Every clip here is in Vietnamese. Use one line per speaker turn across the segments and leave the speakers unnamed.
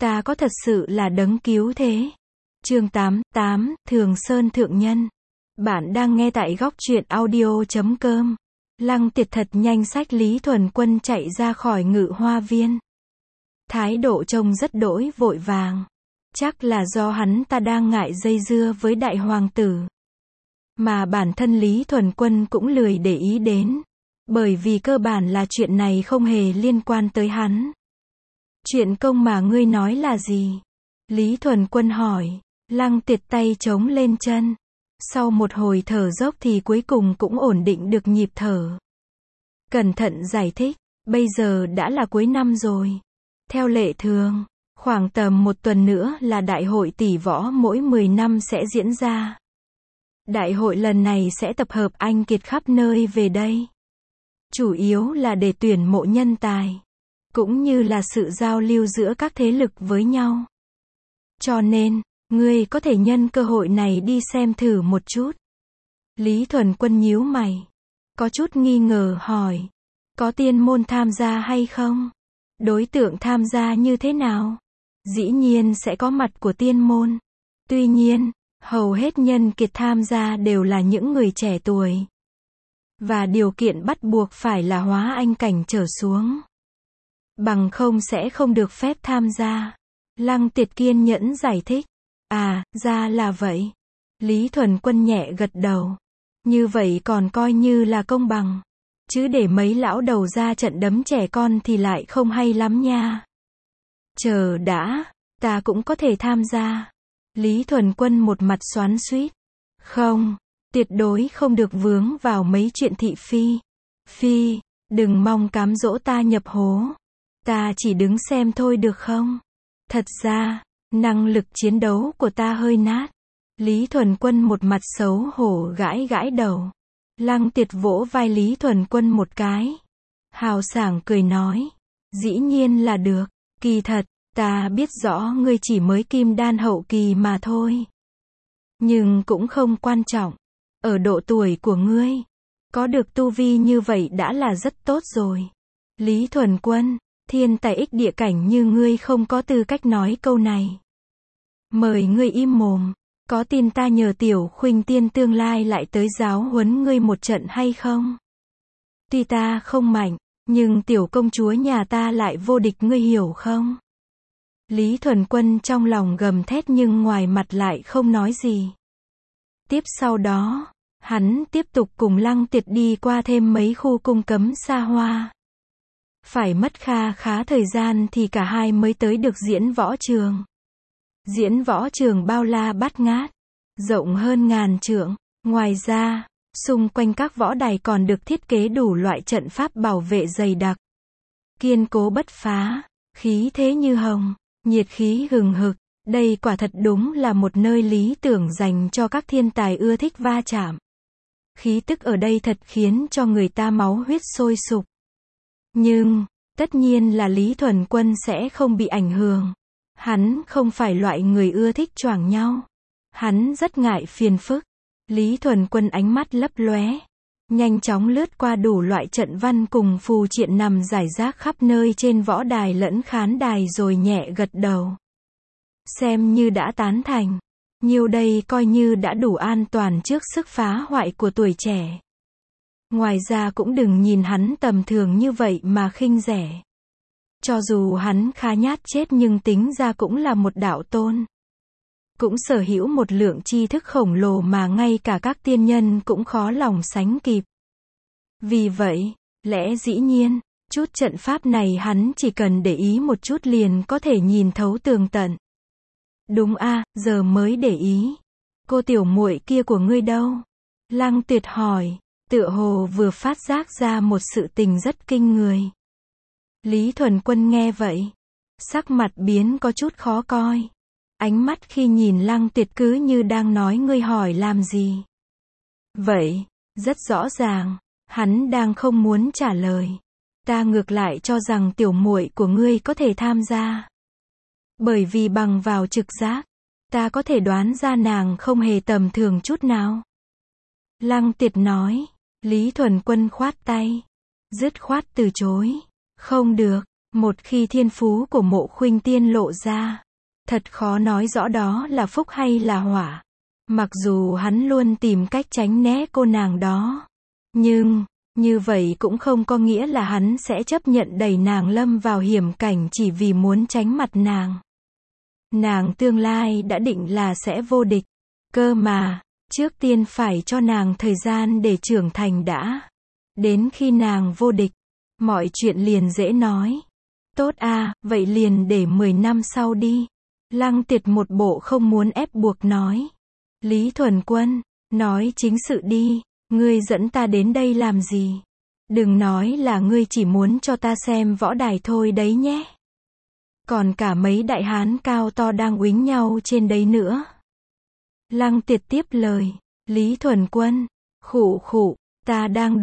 Ta có thật sự là đấng cứu thế. Chương 8, Thường Sơn Thượng Nhân. Bạn đang nghe tại góc truyện audio.com. Lăng Tiệt thật nhanh xách Lý Thuần Quân chạy ra khỏi Ngự Hoa Viên. Thái độ trông rất đỗi vội vàng. Chắc là do hắn ta đang ngại dây dưa với đại hoàng tử. Mà bản thân Lý Thuần Quân cũng lười để ý đến. Bởi vì cơ bản là chuyện này không hề liên quan tới hắn. Chuyện công mà ngươi nói là gì? Lý Thuần Quân hỏi. Lăng Tiệt tay chống lên chân. Sau một hồi thở dốc thì cuối cùng cũng ổn định được nhịp thở. Cẩn thận giải thích. Bây giờ đã là cuối năm rồi. Theo lệ thường, khoảng tầm một tuần nữa là đại hội tỷ võ mỗi 10 năm sẽ diễn ra. Đại hội lần này sẽ tập hợp anh kiệt khắp nơi về đây. Chủ yếu là để tuyển mộ nhân tài. Cũng như là sự giao lưu giữa các thế lực với nhau. Cho nên, ngươi có thể nhân cơ hội này đi xem thử một chút. Lý Thuần Quân nhíu mày. Có chút nghi ngờ hỏi. Có tiên môn tham gia hay không? Đối tượng tham gia như thế nào? Dĩ nhiên sẽ có mặt của tiên môn. Tuy nhiên, hầu hết nhân kiệt tham gia đều là những người trẻ tuổi. Và điều kiện bắt buộc phải là hóa anh cảnh trở xuống. Bằng không sẽ không được phép tham gia. Lăng Tiệt kiên nhẫn giải thích. À, ra là vậy. Lý Thuần Quân nhẹ gật đầu. Như vậy còn coi như là công bằng. Chứ để mấy lão đầu ra trận đấm trẻ con thì lại không hay lắm nha. Chờ đã, ta cũng có thể tham gia. Lý Thuần Quân một mặt xoắn xuýt. Không, tuyệt đối không được vướng vào mấy chuyện thị phi. Phi, đừng mong cám dỗ ta nhập hố. Ta chỉ đứng xem thôi được không? Thật ra, năng lực chiến đấu của ta hơi nát. Lý Thuần Quân một mặt xấu hổ gãi gãi đầu. Lăng Tiệt vỗ vai Lý Thuần Quân một cái. Hào sảng cười nói. Dĩ nhiên là được. Kỳ thật, ta biết rõ ngươi chỉ mới kim đan hậu kỳ mà thôi. Nhưng cũng không quan trọng. Ở độ tuổi của ngươi, có được tu vi như vậy đã là rất tốt rồi. Lý Thuần Quân, thiên tài ích địa cảnh như ngươi không có tư cách nói câu này. Mời ngươi im mồm. Có tin ta nhờ tiểu khuynh tiên tương lai lại tới giáo huấn ngươi một trận hay không? Tuy ta không mạnh, nhưng tiểu công chúa nhà ta lại vô địch, ngươi hiểu không? Lý Thuần Quân trong lòng gầm thét nhưng ngoài mặt lại không nói gì. Tiếp sau đó, hắn tiếp tục cùng Lăng Tiệt đi qua thêm mấy khu cung cấm xa hoa. Phải mất khá thời gian thì cả hai mới tới được diễn võ trường. Diễn võ trường bao la bát ngát, rộng hơn ngàn trượng. Ngoài ra, xung quanh các võ đài còn được thiết kế đủ loại trận pháp bảo vệ dày đặc. Kiên cố bất phá, khí thế như hồng, nhiệt khí hừng hực. Đây quả thật đúng là một nơi lý tưởng dành cho các thiên tài ưa thích va chạm. Khí tức ở đây thật khiến cho người ta máu huyết sôi sục. Nhưng, tất nhiên là Lý Thuần Quân sẽ không bị ảnh hưởng. Hắn không phải loại người ưa thích choảng nhau. Hắn rất ngại phiền phức. Lý Thuần Quân ánh mắt lấp lóe, nhanh chóng lướt qua đủ loại trận văn cùng phù triện nằm rải rác khắp nơi trên võ đài lẫn khán đài rồi nhẹ gật đầu. Xem như đã tán thành. Nhiêu đây coi như đã đủ an toàn trước sức phá hoại của tuổi trẻ. Ngoài ra cũng đừng nhìn hắn tầm thường như vậy mà khinh rẻ. Cho dù hắn khá nhát chết nhưng tính ra cũng là một đạo tôn. Cũng sở hữu một lượng tri thức khổng lồ mà ngay cả các tiên nhân cũng khó lòng sánh kịp. Vì vậy, lẽ dĩ nhiên, chút trận pháp này hắn chỉ cần để ý một chút liền có thể nhìn thấu tường tận. Đúng a, giờ mới để ý. Cô tiểu muội kia của ngươi đâu? Lăng Tuyệt hỏi, tựa hồ vừa phát giác ra một sự tình rất kinh người. Lý Thuần Quân nghe vậy, sắc mặt biến có chút khó coi. Ánh mắt khi nhìn Lăng Tuyệt cứ như đang nói ngươi hỏi làm gì. Vậy, rất rõ ràng, hắn đang không muốn trả lời. Ta ngược lại cho rằng tiểu muội của ngươi có thể tham gia. Bởi vì bằng vào trực giác, ta có thể đoán ra nàng không hề tầm thường chút nào. Lăng Tuyệt nói. Lý Thuần Quân khoát tay, dứt khoát từ chối. Không được, Một khi thiên phú của Mộ Khuynh Tiên lộ ra, thật khó nói rõ đó là phúc hay là họa. Mặc dù hắn luôn tìm cách tránh né cô nàng đó, nhưng, như vậy cũng không có nghĩa là hắn sẽ chấp nhận đẩy nàng lâm vào hiểm cảnh chỉ vì muốn tránh mặt nàng. Nàng tương lai đã định là sẽ vô địch. Cơ mà, trước tiên phải cho nàng thời gian để trưởng thành đã. Đến khi nàng vô địch, mọi chuyện liền dễ nói. Tốt à, vậy liền để 10 năm sau đi. Lăng Tiệt một bộ không muốn ép buộc nói. Lý Thuần Quân, nói chính sự đi, ngươi dẫn ta đến đây làm gì? Đừng nói là ngươi chỉ muốn cho ta xem võ đài thôi đấy nhé. Còn cả mấy đại hán cao to đang uýnh nhau trên đấy nữa. Lăng Tiệt tiếp lời, Lý Thuần Quân, khụ khụ, ta đang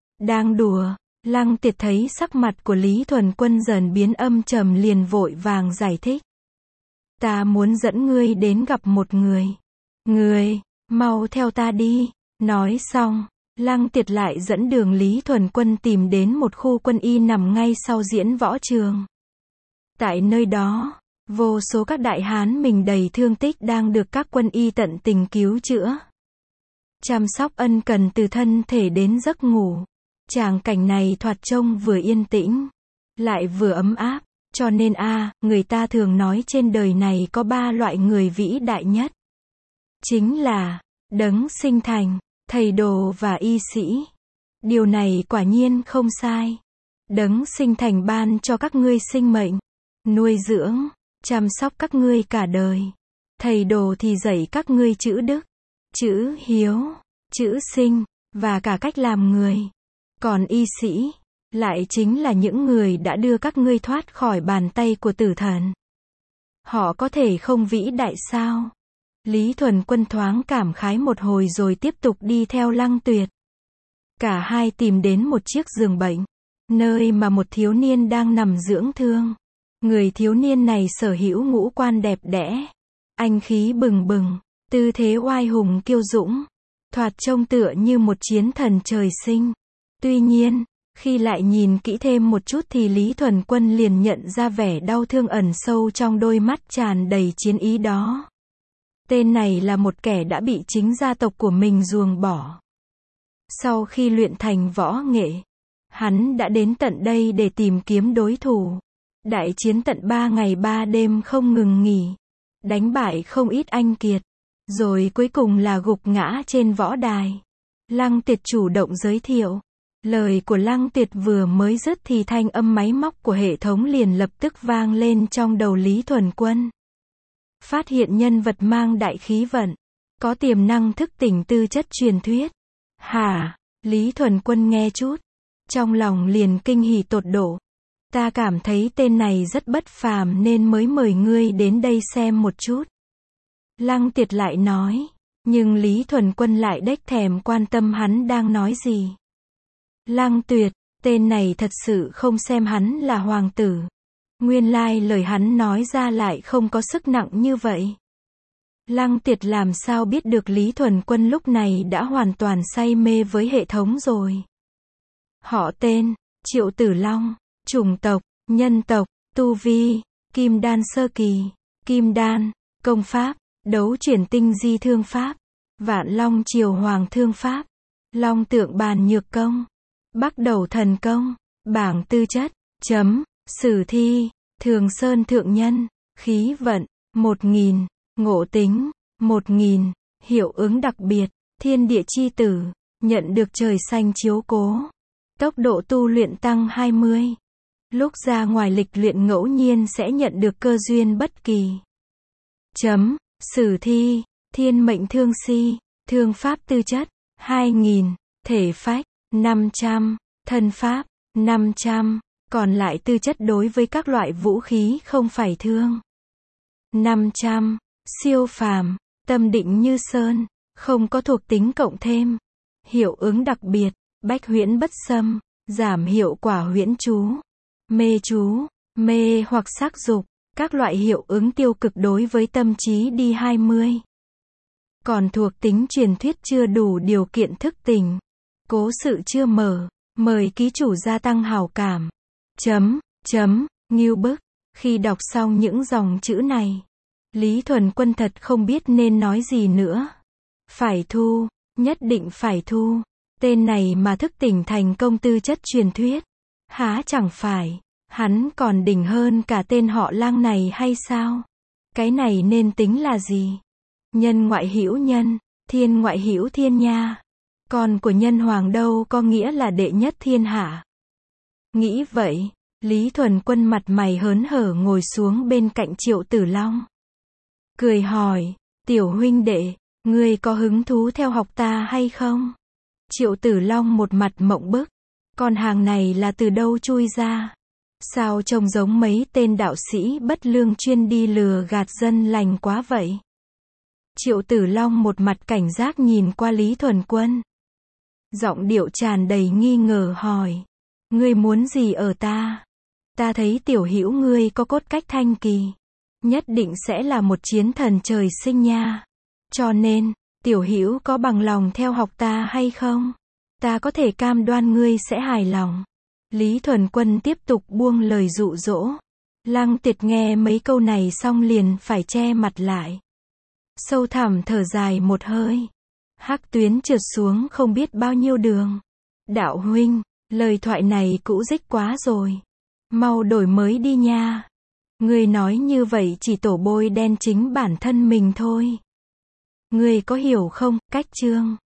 đùa. Lăng Tiệt thấy sắc mặt của Lý Thuần Quân dần biến âm trầm liền vội vàng giải thích. Ta muốn dẫn ngươi đến gặp một người. Ngươi, mau theo ta đi. Nói xong, Lăng Tiệt lại dẫn đường Lý Thuần Quân tìm đến một khu quân y nằm ngay sau diễn võ trường. Tại nơi đó, vô số các đại hán mình đầy thương tích đang được các quân y tận tình cứu chữa. Chăm sóc ân cần từ thân thể đến giấc ngủ. Tràng cảnh này thoạt trông vừa yên tĩnh, lại vừa ấm áp, cho nên người ta thường nói trên đời này có 3 loại người vĩ đại nhất. Chính là, đấng sinh thành, thầy đồ và y sĩ. Điều này quả nhiên không sai. Đấng sinh thành ban cho các ngươi sinh mệnh, nuôi dưỡng, chăm sóc các ngươi cả đời. Thầy đồ thì dạy các ngươi chữ đức, chữ hiếu, chữ sinh, và cả cách làm người. Còn y sĩ, lại chính là những người đã đưa các ngươi thoát khỏi bàn tay của tử thần. Họ có thể không vĩ đại sao? Lý Thuần Quân thoáng cảm khái một hồi rồi tiếp tục đi theo Lăng Tuyệt. Cả hai tìm đến một chiếc giường bệnh, nơi mà một thiếu niên đang nằm dưỡng thương. Người thiếu niên này sở hữu ngũ quan đẹp đẽ, anh khí bừng bừng, tư thế oai hùng kiêu dũng, thoạt trông tựa như một chiến thần trời sinh. Tuy nhiên, khi lại nhìn kỹ thêm một chút thì Lý Thuần Quân liền nhận ra vẻ đau thương ẩn sâu trong đôi mắt tràn đầy chiến ý đó. Tên này là một kẻ đã bị chính gia tộc của mình ruồng bỏ. Sau khi luyện thành võ nghệ, hắn đã đến tận đây để tìm kiếm đối thủ. Đại chiến tận 3 ngày 3 đêm không ngừng nghỉ, đánh bại không ít anh kiệt, rồi cuối cùng là gục ngã trên võ đài. Lăng Tiệt chủ động giới thiệu. Lời của Lăng Tiệt vừa mới dứt thì thanh âm máy móc của hệ thống liền lập tức vang lên trong đầu Lý Thuần Quân. Phát hiện nhân vật mang đại khí vận, có tiềm năng thức tỉnh tư chất truyền thuyết. Hả? Lý Thuần Quân nghe chút, trong lòng liền kinh hỉ tột độ. Ta cảm thấy tên này rất bất phàm nên mới mời ngươi đến đây xem một chút. Lăng Tiệt lại nói, nhưng Lý Thuần Quân lại đếch thèm quan tâm hắn đang nói gì. Lăng Tuyệt, tên này thật sự không xem hắn là hoàng tử. Nguyên lai lời hắn nói ra lại không có sức nặng như vậy. Lăng Tiệt làm sao biết được Lý Thuần Quân lúc này đã hoàn toàn say mê với hệ thống rồi. Họ tên, Triệu Tử Long, chủng tộc, nhân tộc, tu vi, kim đan sơ kỳ, kim đan, công pháp, đấu chuyển tinh di thương pháp, vạn long triều hoàng thương pháp, long tượng bàn nhược công, bắc đầu thần công, bảng tư chất, sử thi, thường sơn thượng nhân, khí vận, 1000, ngộ tính, 1000, hiệu ứng đặc biệt, thiên địa chi tử, nhận được trời xanh chiếu cố, tốc độ tu luyện tăng 20. Lúc ra ngoài lịch luyện ngẫu nhiên sẽ nhận được cơ duyên bất kỳ. Sử thi, thiên mệnh thương si, thương pháp tư chất, 2000, thể phách, 500, thân pháp, 500, còn lại tư chất đối với các loại vũ khí không phải thương. 500, siêu phàm, tâm định như sơn, không có thuộc tính cộng thêm. Hiệu ứng đặc biệt, bách huyễn bất xâm, giảm hiệu quả huyễn chú, mê hoặc sắc dục, các loại hiệu ứng tiêu cực đối với tâm trí đi 20. Còn thuộc tính truyền thuyết chưa đủ điều kiện thức tỉnh. Cố sự chưa mở, mời ký chủ gia tăng hào cảm. Ngưu bức, khi đọc xong những dòng chữ này, Lý Thuần Quân thật không biết nên nói gì nữa. Phải thu, nhất định phải thu. Tên này mà thức tỉnh thành công tư chất truyền thuyết. Há chẳng phải, hắn còn đỉnh hơn cả tên họ Lang này hay sao? Cái này nên tính là gì? Nhân ngoại hữu nhân, thiên ngoại hữu thiên nha. Con của nhân hoàng đâu có nghĩa là đệ nhất thiên hạ. Nghĩ vậy, Lý Thuần Quân mặt mày hớn hở ngồi xuống bên cạnh Triệu Tử Long. Cười hỏi, tiểu huynh đệ, ngươi có hứng thú theo học ta hay không? Triệu Tử Long một mặt mộng bức. Con hàng này là từ đâu chui ra? Sao trông giống mấy tên đạo sĩ bất lương chuyên đi lừa gạt dân lành quá vậy? Triệu Tử Long một mặt cảnh giác nhìn qua Lý Thuần Quân. Giọng điệu tràn đầy nghi ngờ hỏi. Ngươi muốn gì ở ta? Ta thấy tiểu hữu ngươi có cốt cách thanh kỳ. Nhất định sẽ là một chiến thần trời sinh nha. Cho nên, tiểu hữu có bằng lòng theo học ta hay không? Ta có thể cam đoan ngươi sẽ hài lòng. Lý Thuần Quân tiếp tục buông lời dụ dỗ. Lăng Tiệt nghe mấy câu này xong liền phải che mặt lại. Sâu thẳm thở dài một hơi. Hắc tuyến trượt xuống không biết bao nhiêu đường. Đạo huynh, lời thoại này cũ rích quá rồi. Mau đổi mới đi nha. Ngươi nói như vậy chỉ tổ bôi đen chính bản thân mình thôi. Ngươi có hiểu không, cách chương